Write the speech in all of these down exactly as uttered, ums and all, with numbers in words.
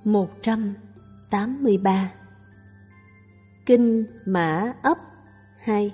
một trăm tám mươi ba. Kinh Mã Ấp hai.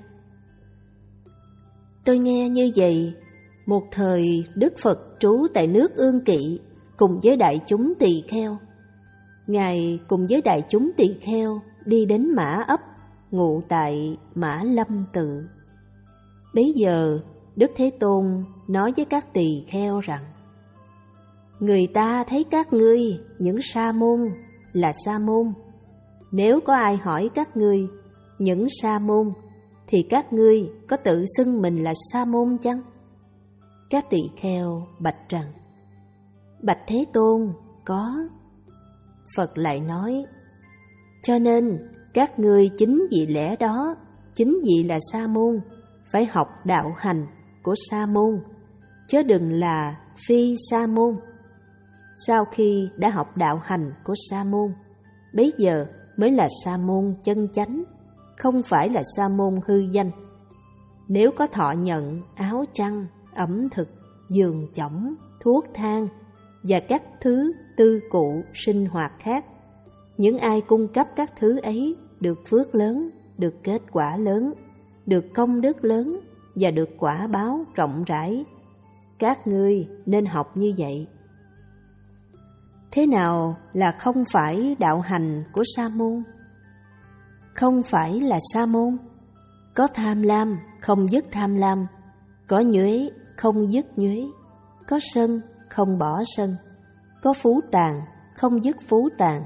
Tôi nghe như vậy, một thời Đức Phật trú tại nước Ương Kỵ cùng với đại chúng tỳ kheo. Ngài cùng với đại chúng tỳ kheo đi đến Mã Ấp, ngụ tại Mã Lâm Tự. Bấy giờ Đức Thế Tôn nói với các tỳ kheo rằng: người ta thấy các ngươi những sa môn là sa môn. Nếu có ai hỏi các ngươi những sa môn, thì các ngươi có tự xưng mình là sa môn chăng? Các tỳ kheo bạch rằng: bạch Thế Tôn, có. Phật lại nói: cho nên các ngươi chính vì lẽ đó, chính vì là sa môn, phải học đạo hành của sa môn, chớ đừng là phi sa môn. Sau khi đã học đạo hành của sa môn, bấy giờ mới là sa môn chân chánh, không phải là sa môn hư danh. Nếu có thọ nhận áo chăn, ẩm thực, giường chõng, thuốc thang và các thứ tư cụ sinh hoạt khác, những ai cung cấp các thứ ấy được phước lớn, được kết quả lớn, được công đức lớn và được quả báo rộng rãi. Các ngươi nên học như vậy. Thế nào là không phải đạo hành của sa môn? Không phải là sa môn, có tham lam không dứt tham lam, có nhuế không dứt nhuế, có sân không bỏ sân, có phú tàn không dứt phú tàn,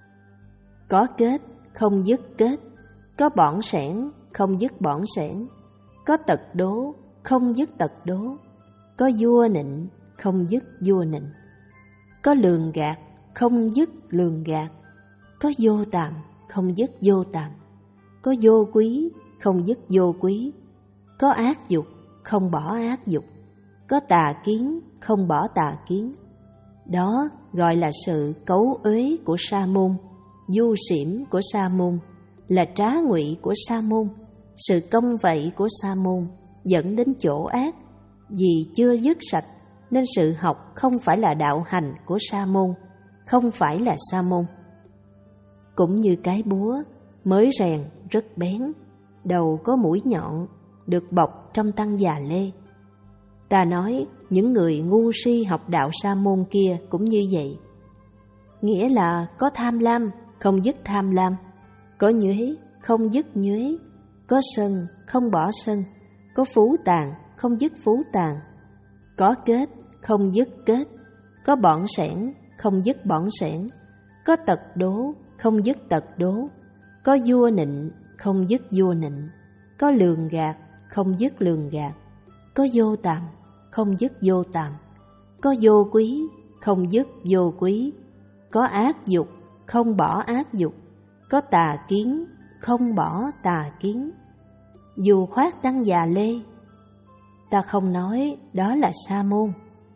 có kết không dứt kết, có bỏng sẻn không dứt bỏng sẻn, có tật đố không dứt tật đố, có vua nịnh không dứt vua nịnh, có lường gạt không dứt lường gạt, có vô tàm không dứt vô tàm, có vô quý không dứt vô quý, có ác dục không bỏ ác dục, có tà kiến không bỏ tà kiến. Đó gọi là sự cấu uế của sa môn, du xỉm của sa môn, là trá ngụy của sa môn, sự công vậy của sa môn dẫn đến chỗ ác. Vì chưa dứt sạch nên sự học không phải là đạo hành của sa môn, không phải là sa môn. Cũng như cái búa mới rèn rất bén, đầu có mũi nhọn, được bọc trong tăng già lê. Ta nói những người ngu si học đạo sa môn kia cũng như vậy. Nghĩa là có tham lam không dứt tham lam, có nhuế không dứt nhuế, có sân không bỏ sân, có phú tàn không dứt phú tàn, có kết không dứt kết, có bỏng sẻn không dứt bỏng sẻn, có tật đố không dứt tật đố, có vua nịnh không dứt vua nịnh, có lường gạt không dứt lường gạt, có vô tàm không dứt vô tàm, có vô quý không dứt vô quý, có ác dục không bỏ ác dục, có tà kiến không bỏ tà kiến. Dù khoác tăng già lê, ta không nói đó là sa môn.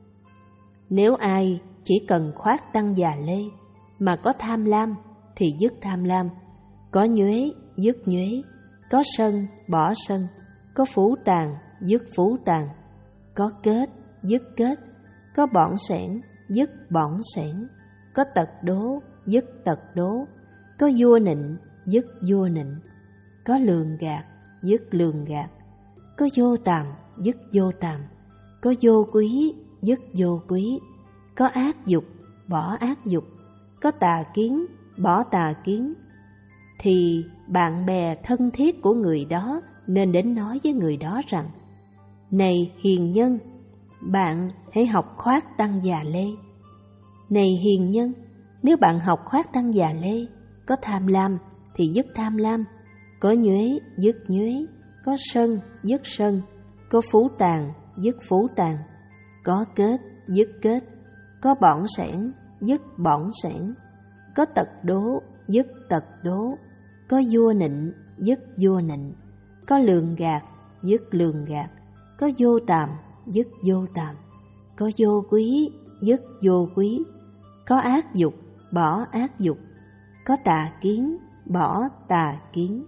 Nếu ai chỉ cần khoác tăng già lê mà có tham lam thì dứt tham lam, có nhuế dứt nhuế, có sân bỏ sân, có phú tàn dứt phú tàn, có kết dứt kết, có bỏng sẻn dứt bỏng sẻn, có tật đố dứt tật đố, có vua nịnh dứt vua nịnh, có lường gạt dứt lường gạt, có vô tàm dứt vô tàm, có vô quý dứt vô quý, có ác dục bỏ ác dục, có tà kiến bỏ tà kiến. Thì bạn bè thân thiết của người đó nên đến nói với người đó rằng: này hiền nhân, bạn hãy học khoác tăng già lê. Này hiền nhân, nếu bạn học khoác tăng già lê, có tham lam thì dứt tham lam, có nhuế dứt nhuế, có sân dứt sân, có phú tàn dứt phú tàn, có kết dứt kết, có bỏng sẻn dứt bỏng sẻn, có tật đố dứt tật đố, có vua nịnh dứt vua nịnh, có lường gạt dứt lường gạt, có vô tàm dứt vô tàm, có vô quý dứt vô quý, có ác dục bỏ ác dục, có tà kiến bỏ tà kiến.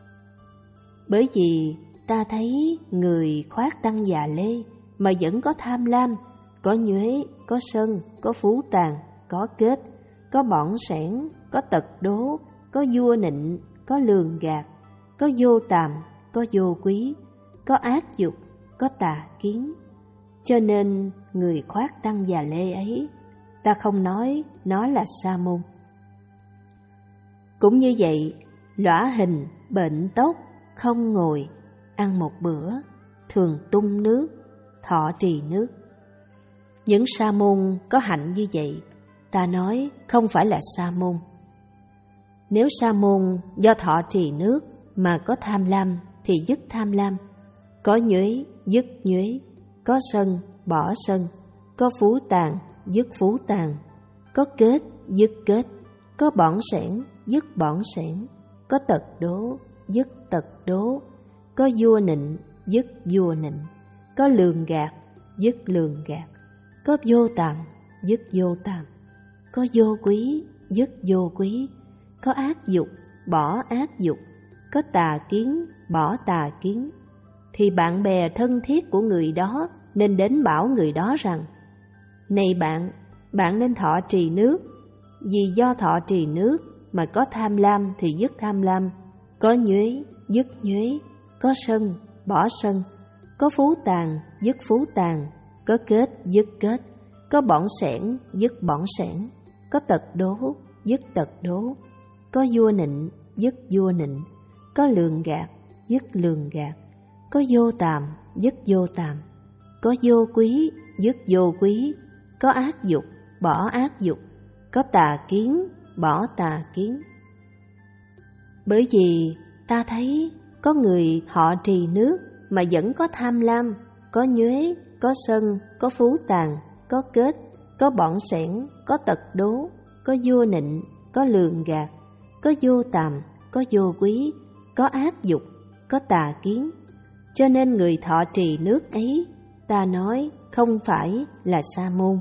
Bởi vì ta thấy người khoác tăng già lê mà vẫn có tham lam, có nhuế, có sân, có phú tàn, có kết, có bỏng sẻn, có tật đố, có vua nịnh, có lường gạt, có vô tàm, có vô quý, có ác dục, có tà kiến. Cho nên người khoác tăng già lê ấy, ta không nói nó là sa môn. Cũng như vậy, lõa hình, bệnh tốc, không ngồi, ăn một bữa, thường tung nước, thọ trì nước. Những sa môn có hạnh như vậy, ta nói không phải là sa môn. Nếu sa môn do thọ trì nước mà có tham lam thì dứt tham lam, có nhuế dứt nhuế, có sân bỏ sân, có phú tàn dứt phú tàn, có kết dứt kết, có bỏng sẻn dứt bỏng sẻn, có tật đố dứt tật đố, có vua nịnh dứt vua nịnh, có lường gạt dứt lường gạt, có vô tàm dứt vô tàm, có vô quý dứt vô quý, có ác dục bỏ ác dục, có tà kiến bỏ tà kiến, thì bạn bè thân thiết của người đó nên đến bảo người đó rằng: này bạn, bạn nên thọ trì nước, vì do thọ trì nước mà có tham lam thì dứt tham lam, có nhuế dứt nhuế, có sân bỏ sân, có phú tàn dứt phú tàn, có kết dứt kết, có bỏng sẻn dứt bỏng sẻn, có tật đố dứt tật đố, có vua nịnh dứt vua nịnh, có lường gạt dứt lường gạt, có vô tàm dứt vô tàm, có vô quý dứt vô quý, có ác dục bỏ ác dục, có tà kiến bỏ tà kiến. Bởi vì ta thấy có người thọ trì nước mà vẫn có tham lam, có nhuế, có sân, có phú tàn, có kết, có bỏng sẻn, có tật đố, có vua nịnh, có lường gạt, có vô tàm, có vô quý, có ác dục, có tà kiến. Cho nên người thọ trì nước ấy, ta nói không phải là sa môn.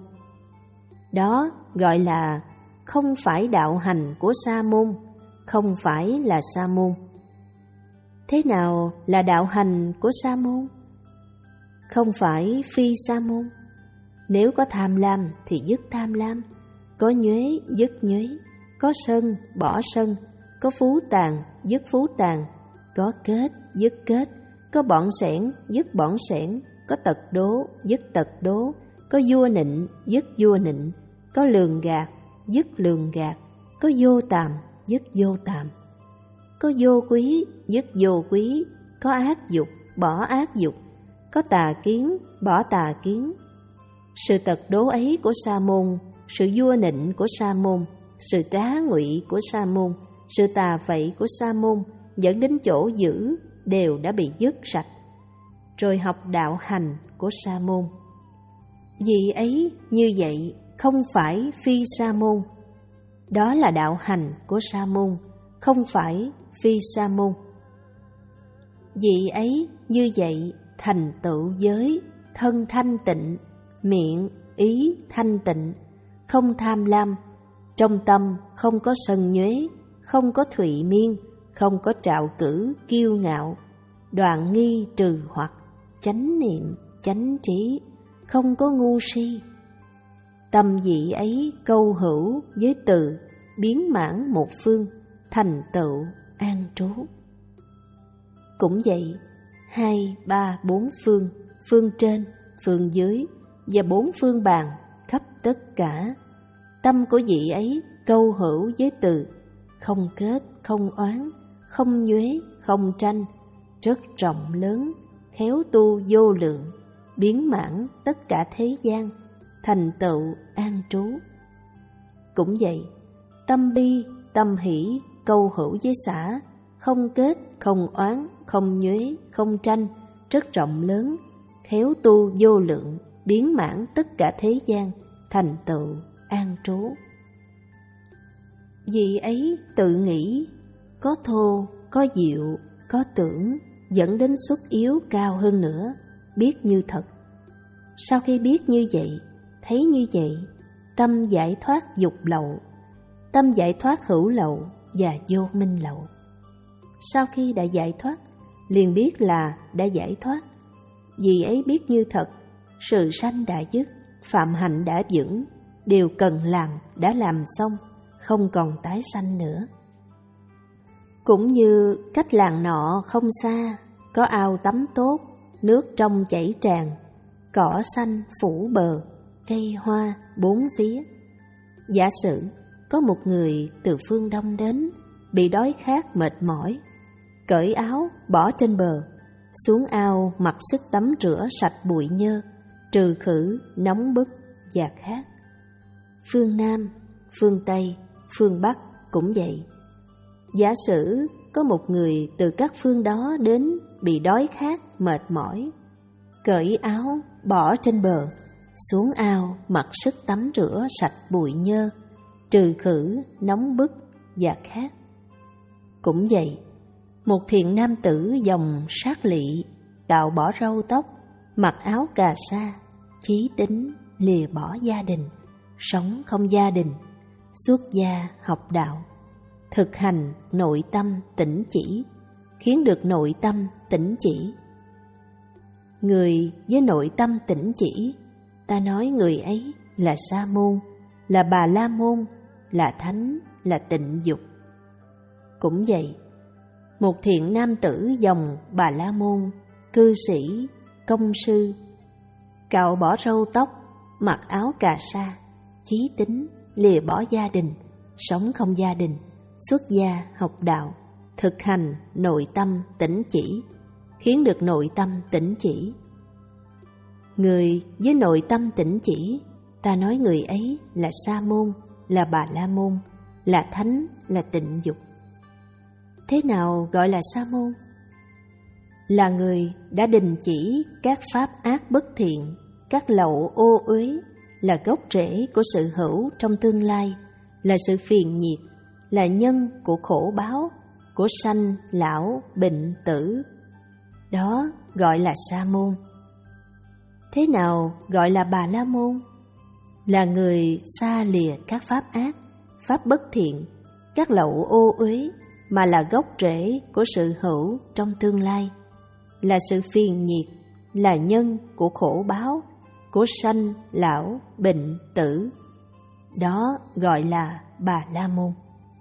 Đó gọi là không phải đạo hành của sa môn, không phải là sa môn. Thế nào là đạo hành của sa môn? Không phải phi sa môn. Nếu có tham lam thì dứt tham lam, có nhuế dứt nhuế, có sân bỏ sân, có phú tàn dứt phú tàn, có kết dứt kết, có bỏng sẻn dứt bỏng sẻn, có tật đố dứt tật đố, có vua nịnh dứt vua nịnh, có lường gạt dứt lường gạt, có vô tàm dứt vô tàm, có vô quý dứt vô quý, có ác dục bỏ ác dục, có tà kiến bỏ tà kiến. Sự tật đố ấy của sa môn, sự vua nịnh của sa môn, sự trá ngụy của sa môn, sự tà phậy của sa môn dẫn đến chỗ dữ đều đã bị dứt sạch. Rồi học đạo hành của sa môn. Vì ấy như vậy không phải phi sa môn. Đó là đạo hành của sa môn, không phải phi sa môn. Vì ấy như vậy thành tựu giới, thân thanh tịnh, miệng, ý thanh tịnh, không tham lam, trong tâm không có sân nhuế, không có thụy miên, không có trạo cử, kiêu ngạo, đoạn nghi trừ hoặc, chánh niệm, chánh trí, không có ngu si. Tâm vị ấy câu hữu với từ, biến mãn một phương, thành tựu an trú. Cũng vậy, hai, ba, bốn phương, phương trên, phương dưới và bốn phương bàn khắp tất cả. Tâm của vị ấy câu hữu với từ, không kết, không oán, không nhuế, không tranh, rất rộng lớn, khéo tu vô lượng, biến mãn tất cả thế gian, thành tựu an trú. Cũng vậy, tâm bi, tâm hỷ, câu hữu với xã, không kết, không oán, không nhuế, không tranh, rất rộng lớn, khéo tu vô lượng, biến mãn tất cả thế gian, thành tựu an trú. Vì ấy tự nghĩ, có thô, có diệu, có tưởng, dẫn đến xuất yếu cao hơn nữa, biết như thật. Sau khi biết như vậy, thấy như vậy, tâm giải thoát dục lậu, tâm giải thoát hữu lậu và vô minh lậu. Sau khi đã giải thoát, liền biết là đã giải thoát. Vì ấy biết như thật, sự sanh đã dứt, phạm hạnh đã vững, điều cần làm đã làm xong, không còn tái sanh nữa. Cũng như cách làng nọ không xa, có ao tắm tốt, nước trong chảy tràn, cỏ xanh phủ bờ, cây hoa bốn phía. Giả sử có một người từ phương Đông đến, bị đói khát mệt mỏi, cởi áo bỏ trên bờ, xuống ao mặc sức tắm rửa sạch bụi nhơ, trừ khử nóng bức và khát. Phương Nam, phương Tây, phương Bắc cũng vậy. Giả sử có một người từ các phương đó đến, bị đói khát mệt mỏi, cởi áo bỏ trên bờ, xuống ao mặc sức tắm rửa sạch bụi nhơ, trừ khử nóng bức và khát. Cũng vậy, một thiện nam tử dòng sát lị, cạo bỏ râu tóc, mặc áo cà sa, chí tính lìa bỏ gia đình, sống không gia đình, xuất gia học đạo, thực hành nội tâm tỉnh chỉ, khiến được nội tâm tỉnh chỉ. Người với nội tâm tỉnh chỉ, ta nói người ấy là Sa môn, là Bà La môn, là thánh, là tịnh dục. Cũng vậy, một thiện nam tử dòng Bà La môn, cư sĩ, công sư, cạo bỏ râu tóc, mặc áo cà sa, chí tính lìa bỏ gia đình, sống không gia đình, xuất gia học đạo, thực hành nội tâm tỉnh chỉ, khiến được nội tâm tỉnh chỉ. Người với nội tâm tỉnh chỉ, ta nói người ấy là Sa môn, là Bà La môn, là thánh, là tịnh dục. Thế nào gọi là Sa môn? Là người đã đình chỉ các pháp ác bất thiện, các lậu ô uế, là gốc rễ của sự hữu trong tương lai, là sự phiền nhiệt, là nhân của khổ báo, của sanh, lão, bệnh, tử. Đó gọi là Sa môn. Thế nào gọi là Bà La môn? Là người xa lìa các pháp ác, pháp bất thiện, các lậu ô uế, mà là gốc rễ của sự hữu trong tương lai, là sự phiền nhiệt, là nhân của khổ báo, của sanh, lão, bệnh, tử. Đó gọi là Bà La môn.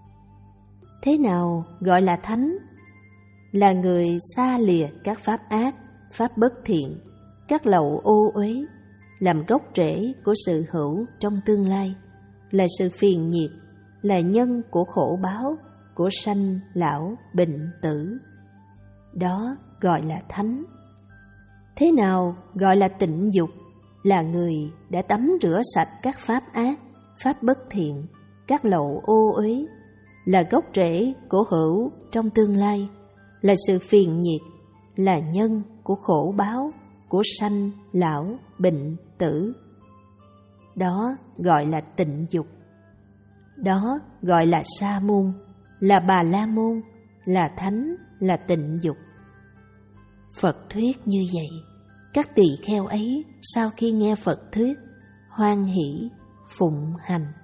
Thế nào gọi là thánh? Là người xa lìa các pháp ác, pháp bất thiện, các lậu ô uế, làm gốc rễ của sự hữu trong tương lai, là sự phiền nhiệt, là nhân của khổ báo, của sanh, lão, bệnh, tử. Đó gọi là thánh. Thế nào gọi là tịnh dục? Là người đã tắm rửa sạch các pháp ác, pháp bất thiện, các lậu ô uế, là gốc rễ của hữu trong tương lai, là sự phiền nhiệt, là nhân của khổ báo, của sanh, lão, bệnh, tử. Đó gọi là tịnh dục. Đó gọi là Sa môn, là Bà La môn, là thánh, là tịnh dục. Phật thuyết như vậy, các tỳ kheo ấy sau khi nghe Phật thuyết, hoan hỷ phụng hành.